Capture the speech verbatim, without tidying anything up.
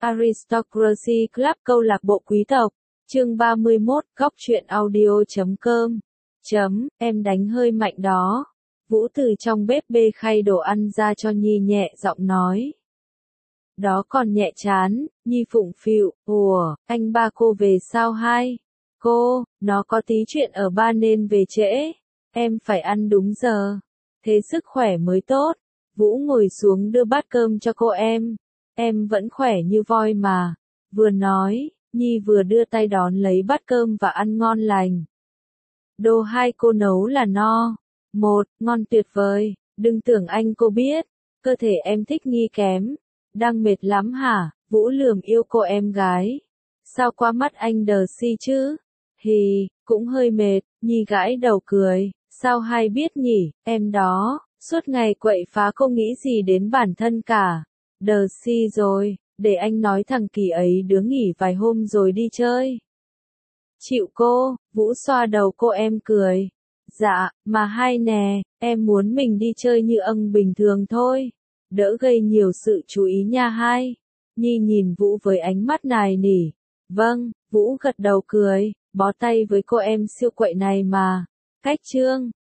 Aristocracy Club câu lạc bộ quý tộc, chương ba mươi mốt, góc truyện audio chấm com. Chấm, em đánh hơi mạnh đó. Vũ từ trong bếp bê khay đồ ăn ra cho Nhi nhẹ giọng nói. Đó còn nhẹ chán, Nhi phụng phịu, ủa, anh ba cô về sao hai? Cô, nó có tí chuyện ở ba nên về trễ. Em phải ăn đúng giờ. Thế sức khỏe mới tốt. Vũ ngồi xuống đưa bát cơm cho cô em. Em vẫn khỏe như voi mà. Vừa nói, Nhi vừa đưa tay đón lấy bát cơm và ăn ngon lành. Đồ hai cô nấu là no. Một, ngon tuyệt vời. Đừng tưởng anh cô biết. Cơ thể em thích Nhi kém. Đang mệt lắm hả? Vũ lườm yêu cô em gái. Sao qua mắt anh đờ si chứ? Hì, cũng hơi mệt. Nhi gãi đầu cười. Sao hai biết nhỉ, em đó, suốt ngày quậy phá cô nghĩ gì đến bản thân cả. Đờ si rồi, để anh nói thằng Kỳ ấy đứa nghỉ vài hôm rồi đi chơi. Chịu cô, Vũ xoa đầu cô em cười. Dạ, mà hai nè, em muốn mình đi chơi như âng bình thường thôi. Đỡ gây nhiều sự chú ý nha hai. Nhi nhìn Vũ với ánh mắt nài nỉ. Vâng, Vũ gật đầu cười, bó tay với cô em siêu quậy này mà. Cách chương